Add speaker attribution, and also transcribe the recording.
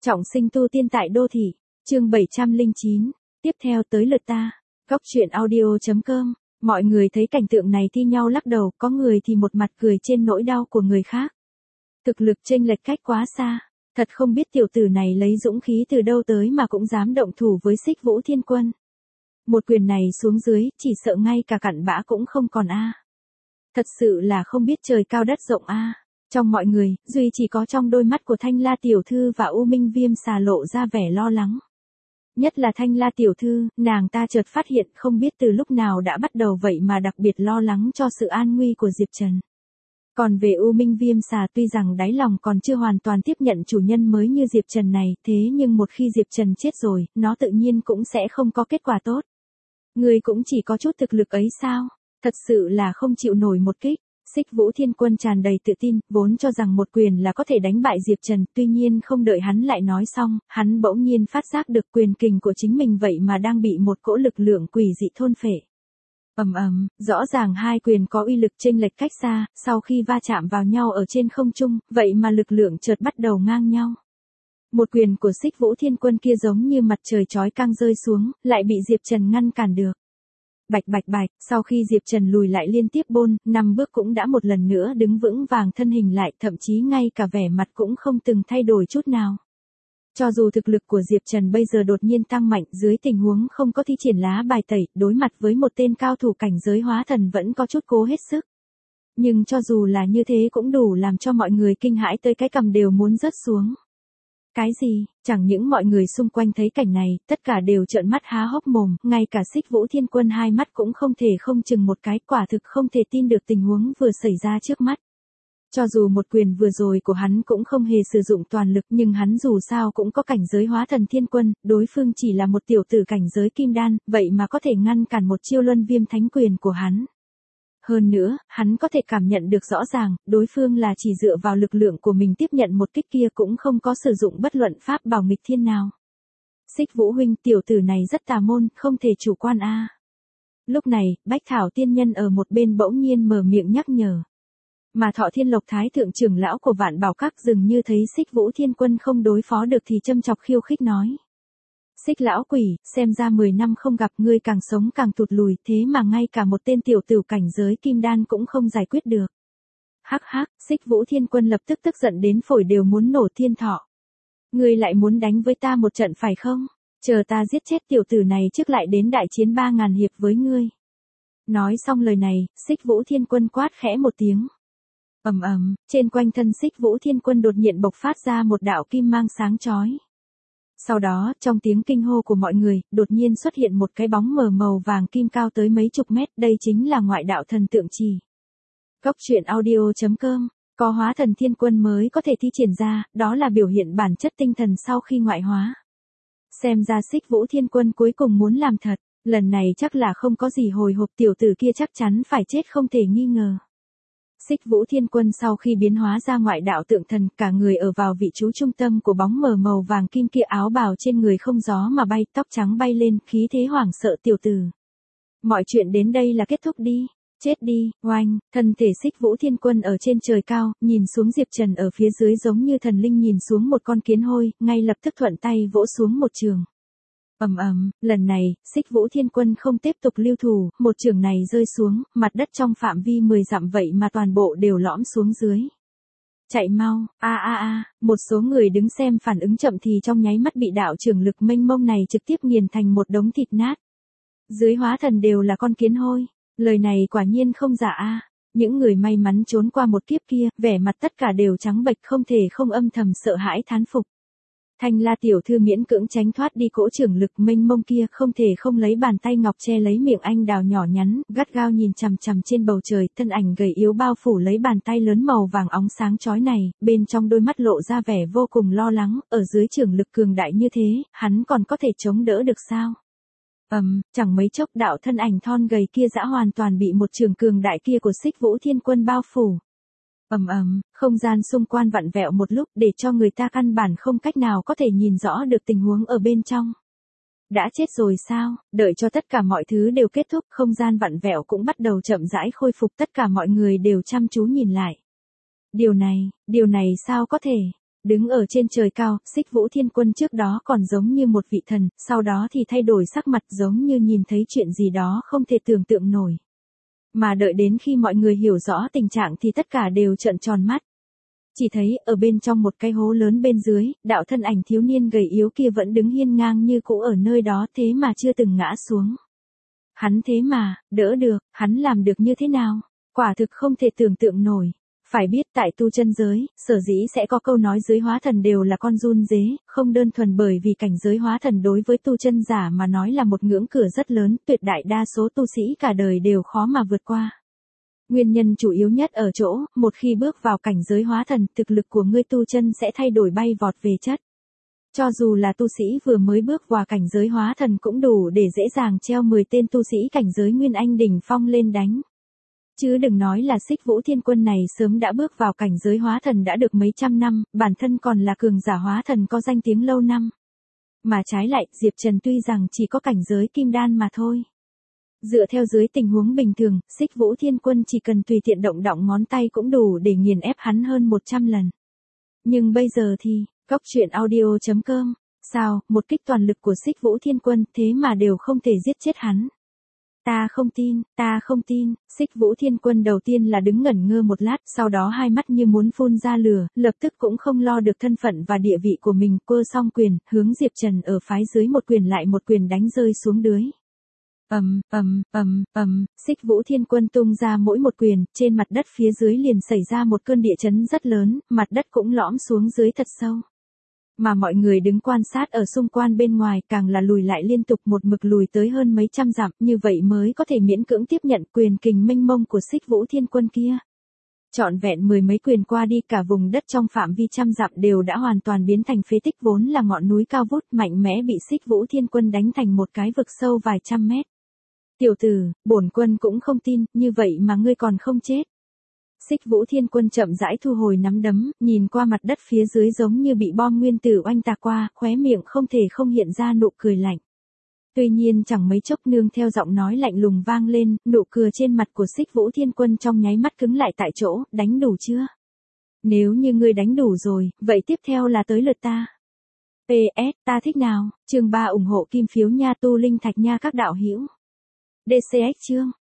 Speaker 1: Trọng sinh tu tiên tại đô thị, chương 709, tiếp theo tới lượt ta. Góc truyện audio.com, mọi người thấy cảnh tượng này thi nhau lắc đầu, có người thì một mặt cười trên nỗi đau của người khác. Thực lực chênh lệch cách quá xa, thật không biết tiểu tử này lấy dũng khí từ đâu tới mà cũng dám động thủ với Xích Vũ Thiên Quân. Một quyền này xuống dưới, chỉ sợ ngay cả cặn bã cũng không còn a. Thật sự là không biết trời cao đất rộng a. Trong mọi người, duy chỉ có trong đôi mắt của Thanh La tiểu thư và U Minh Viêm xà lộ ra vẻ lo lắng. Nhất là Thanh La tiểu thư, nàng ta chợt phát hiện không biết từ lúc nào đã bắt đầu vậy mà đặc biệt lo lắng cho sự an nguy của Diệp Trần. Còn về U Minh Viêm xà tuy rằng đáy lòng còn chưa hoàn toàn tiếp nhận chủ nhân mới như Diệp Trần này, thế nhưng một khi Diệp Trần chết rồi, nó tự nhiên cũng sẽ không có kết quả tốt. Người cũng chỉ có chút thực lực ấy sao? Thật sự là không chịu nổi một kích. Xích Vũ Thiên Quân tràn đầy tự tin, vốn cho rằng một quyền là có thể đánh bại Diệp Trần, tuy nhiên không đợi hắn lại nói xong, hắn bỗng nhiên phát giác được quyền kình của chính mình vậy mà đang bị một cỗ lực lượng quỷ dị thôn phệ. Rõ ràng hai quyền có uy lực chênh lệch cách xa, sau khi va chạm vào nhau ở trên không trung, vậy mà lực lượng chợt bắt đầu ngang nhau. Một quyền của Xích Vũ Thiên Quân kia giống như mặt trời chói căng rơi xuống, lại bị Diệp Trần ngăn cản được. Bạch bạch bạch, sau khi Diệp Trần lùi lại liên tiếp 5 bước cũng đã một lần nữa đứng vững vàng thân hình lại, thậm chí ngay cả vẻ mặt cũng không từng thay đổi chút nào. Cho dù thực lực của Diệp Trần bây giờ đột nhiên tăng mạnh, dưới tình huống không có thi triển lá bài tẩy, đối mặt với một tên cao thủ cảnh giới hóa thần vẫn có chút cố hết sức. Nhưng cho dù là như thế cũng đủ làm cho mọi người kinh hãi tới cái cằm đều muốn rớt xuống. Cái gì? Chẳng những mọi người xung quanh thấy cảnh này, tất cả đều trợn mắt há hốc mồm, ngay cả Xích Vũ Thiên Quân hai mắt cũng không thể không chừng một cái, quả thực không thể tin được tình huống vừa xảy ra trước mắt. Cho dù một quyền vừa rồi của hắn cũng không hề sử dụng toàn lực, nhưng hắn dù sao cũng có cảnh giới hóa thần thiên quân, đối phương chỉ là một tiểu tử cảnh giới kim đan, vậy mà có thể ngăn cản một chiêu luân viêm thánh quyền của hắn. Hơn nữa, hắn có thể cảm nhận được rõ ràng, đối phương là chỉ dựa vào lực lượng của mình tiếp nhận một kích kia cũng không có sử dụng bất luận pháp bảo nghịch thiên nào. Xích Vũ huynh, tiểu tử này rất tà môn, không thể chủ quan a. Lúc này, Bách Thảo tiên nhân ở một bên bỗng nhiên mở miệng nhắc nhở. Mà Thọ Thiên Lộc Thái thượng trưởng lão của Vạn Bảo Các dường như thấy Xích Vũ Thiên Quân không đối phó được thì châm chọc khiêu khích nói. Xích lão quỷ, xem ra 10 năm không gặp ngươi càng sống càng tụt lùi, thế mà ngay cả một tên tiểu tử cảnh giới kim đan cũng không giải quyết được. Hắc hắc, Xích Vũ Thiên Quân lập tức tức giận đến phổi đều muốn nổ thiên thọ. Ngươi lại muốn đánh với ta một trận phải không? Chờ ta giết chết tiểu tử này trước lại đến đại chiến 3000 hiệp với ngươi. Nói xong lời này, Xích Vũ Thiên Quân quát khẽ một tiếng. Trên quanh thân Xích Vũ Thiên Quân đột nhiên bộc phát ra một đạo kim mang sáng chói. Sau đó, trong tiếng kinh hô của mọi người, đột nhiên xuất hiện một cái bóng mờ màu vàng kim cao tới mấy chục mét, đây chính là ngoại đạo thần tượng trì. Góc truyện audio.com, có hóa thần thiên quân mới có thể thi triển ra, đó là biểu hiện bản chất tinh thần sau khi ngoại hóa. Xem ra Xích Vũ Thiên Quân cuối cùng muốn làm thật, lần này chắc là không có gì hồi hộp, tiểu tử kia chắc chắn phải chết không thể nghi ngờ. Xích Vũ Thiên Quân sau khi biến hóa ra ngoại đạo tượng thần, cả người ở vào vị trí trung tâm của bóng mờ màu vàng kim kia, áo bào trên người không gió mà bay, tóc trắng bay lên, khí thế hoảng sợ tiểu tử. Mọi chuyện đến đây là kết thúc đi, chết đi, oanh, thân thể Xích Vũ Thiên Quân ở trên trời cao, nhìn xuống Diệp Trần ở phía dưới giống như thần linh nhìn xuống một con kiến hôi, ngay lập tức thuận tay vỗ xuống một trường. Lần này, Xích Vũ Thiên Quân không tiếp tục lưu thủ, một trường này rơi xuống, mặt đất trong phạm vi 10 dặm vậy mà toàn bộ đều lõm xuống dưới. Chạy mau, một số người đứng xem phản ứng chậm thì trong nháy mắt bị đạo trưởng lực mênh mông này trực tiếp nghiền thành một đống thịt nát. Dưới hóa thần đều là con kiến hôi, lời này quả nhiên không giả a. Những người may mắn trốn qua một kiếp kia, vẻ mặt tất cả đều trắng bệch, không thể không âm thầm sợ hãi thán phục. Thanh La tiểu thư miễn cưỡng tránh thoát đi cỗ trưởng lực mênh mông kia, không thể không lấy bàn tay ngọc che lấy miệng anh đào nhỏ nhắn, gắt gao nhìn chằm chằm trên bầu trời, thân ảnh gầy yếu bao phủ lấy bàn tay lớn màu vàng óng sáng chói này, bên trong đôi mắt lộ ra vẻ vô cùng lo lắng, ở dưới trưởng lực cường đại như thế, hắn còn có thể chống đỡ được sao? Chẳng mấy chốc đạo thân ảnh thon gầy kia đã hoàn toàn bị một trường cường đại kia của Xích Vũ Thiên Quân bao phủ. Không gian xung quanh vặn vẹo một lúc để cho người ta căn bản không cách nào có thể nhìn rõ được tình huống ở bên trong. Đã chết rồi sao? Đợi cho tất cả mọi thứ đều kết thúc, không gian vặn vẹo cũng bắt đầu chậm rãi khôi phục, tất cả mọi người đều chăm chú nhìn lại. Điều này sao có thể? Đứng ở trên trời cao, Xích Vũ Thiên Quân trước đó còn giống như một vị thần, sau đó thì thay đổi sắc mặt giống như nhìn thấy chuyện gì đó không thể tưởng tượng nổi. Mà đợi đến khi mọi người hiểu rõ tình trạng thì tất cả đều trợn tròn mắt. Chỉ thấy ở bên trong một cái hố lớn bên dưới, đạo thân ảnh thiếu niên gầy yếu kia vẫn đứng hiên ngang như cũ ở nơi đó thế mà chưa từng ngã xuống. Hắn thế mà, đỡ được, hắn làm được như thế nào? Quả thực không thể tưởng tượng nổi. Phải biết tại tu chân giới, sở dĩ sẽ có câu nói dưới hóa thần đều là con run dế, không đơn thuần bởi vì cảnh giới hóa thần đối với tu chân giả mà nói là một ngưỡng cửa rất lớn, tuyệt đại đa số tu sĩ cả đời đều khó mà vượt qua. Nguyên nhân chủ yếu nhất ở chỗ, một khi bước vào cảnh giới hóa thần, thực lực của ngươi tu chân sẽ thay đổi bay vọt về chất. Cho dù là tu sĩ vừa mới bước vào cảnh giới hóa thần cũng đủ để dễ dàng treo 10 tên tu sĩ cảnh giới Nguyên Anh đỉnh phong lên đánh. Chứ đừng nói là Xích Vũ Thiên Quân này sớm đã bước vào cảnh giới hóa thần đã được mấy trăm năm, bản thân còn là cường giả hóa thần có danh tiếng lâu năm. Mà trái lại, Diệp Trần tuy rằng chỉ có cảnh giới kim đan mà thôi. Dựa theo dưới tình huống bình thường, Xích Vũ Thiên Quân chỉ cần tùy tiện động ngón tay cũng đủ để nghiền ép hắn hơn 100 lần. Nhưng bây giờ thì, Cóc Truyện Audio.com, sao, một kích toàn lực của Xích Vũ Thiên Quân thế mà đều không thể giết chết hắn. Ta không tin, Xích Vũ Thiên Quân đầu tiên là đứng ngẩn ngơ một lát, sau đó hai mắt như muốn phun ra lửa, lập tức cũng không lo được thân phận và địa vị của mình, quơ song quyền, hướng Diệp Trần ở phái dưới một quyền lại một quyền đánh rơi xuống dưới. Xích Vũ Thiên Quân tung ra mỗi một quyền, trên mặt đất phía dưới liền xảy ra một cơn địa chấn rất lớn, mặt đất cũng lõm xuống dưới thật sâu. Mà mọi người đứng quan sát ở xung quanh bên ngoài càng là lùi lại liên tục một mực lùi tới hơn mấy trăm dặm, như vậy mới có thể miễn cưỡng tiếp nhận quyền kình mênh mông của Xích Vũ Thiên Quân kia. Trọn vẹn mười mấy quyền qua đi cả vùng đất trong phạm vi trăm dặm đều đã hoàn toàn biến thành phế tích vốn là ngọn núi cao vút mạnh mẽ bị Xích Vũ Thiên Quân đánh thành một cái vực sâu vài trăm mét. Tiểu tử, bổn quân cũng không tin, như vậy mà ngươi còn không chết. Xích Vũ Thiên Quân chậm rãi thu hồi nắm đấm, nhìn qua mặt đất phía dưới giống như bị bom nguyên tử oanh tạc qua, khóe miệng không thể không hiện ra nụ cười lạnh. Tuy nhiên chẳng mấy chốc nương theo giọng nói lạnh lùng vang lên, nụ cười trên mặt của Xích Vũ Thiên Quân trong nháy mắt cứng lại tại chỗ, đánh đủ chưa? Nếu như ngươi đánh đủ rồi, vậy tiếp theo là tới lượt ta. PS, ta thích nào? Chương 3 ủng hộ kim phiếu nha tu linh thạch nha các đạo hữu. DCX chương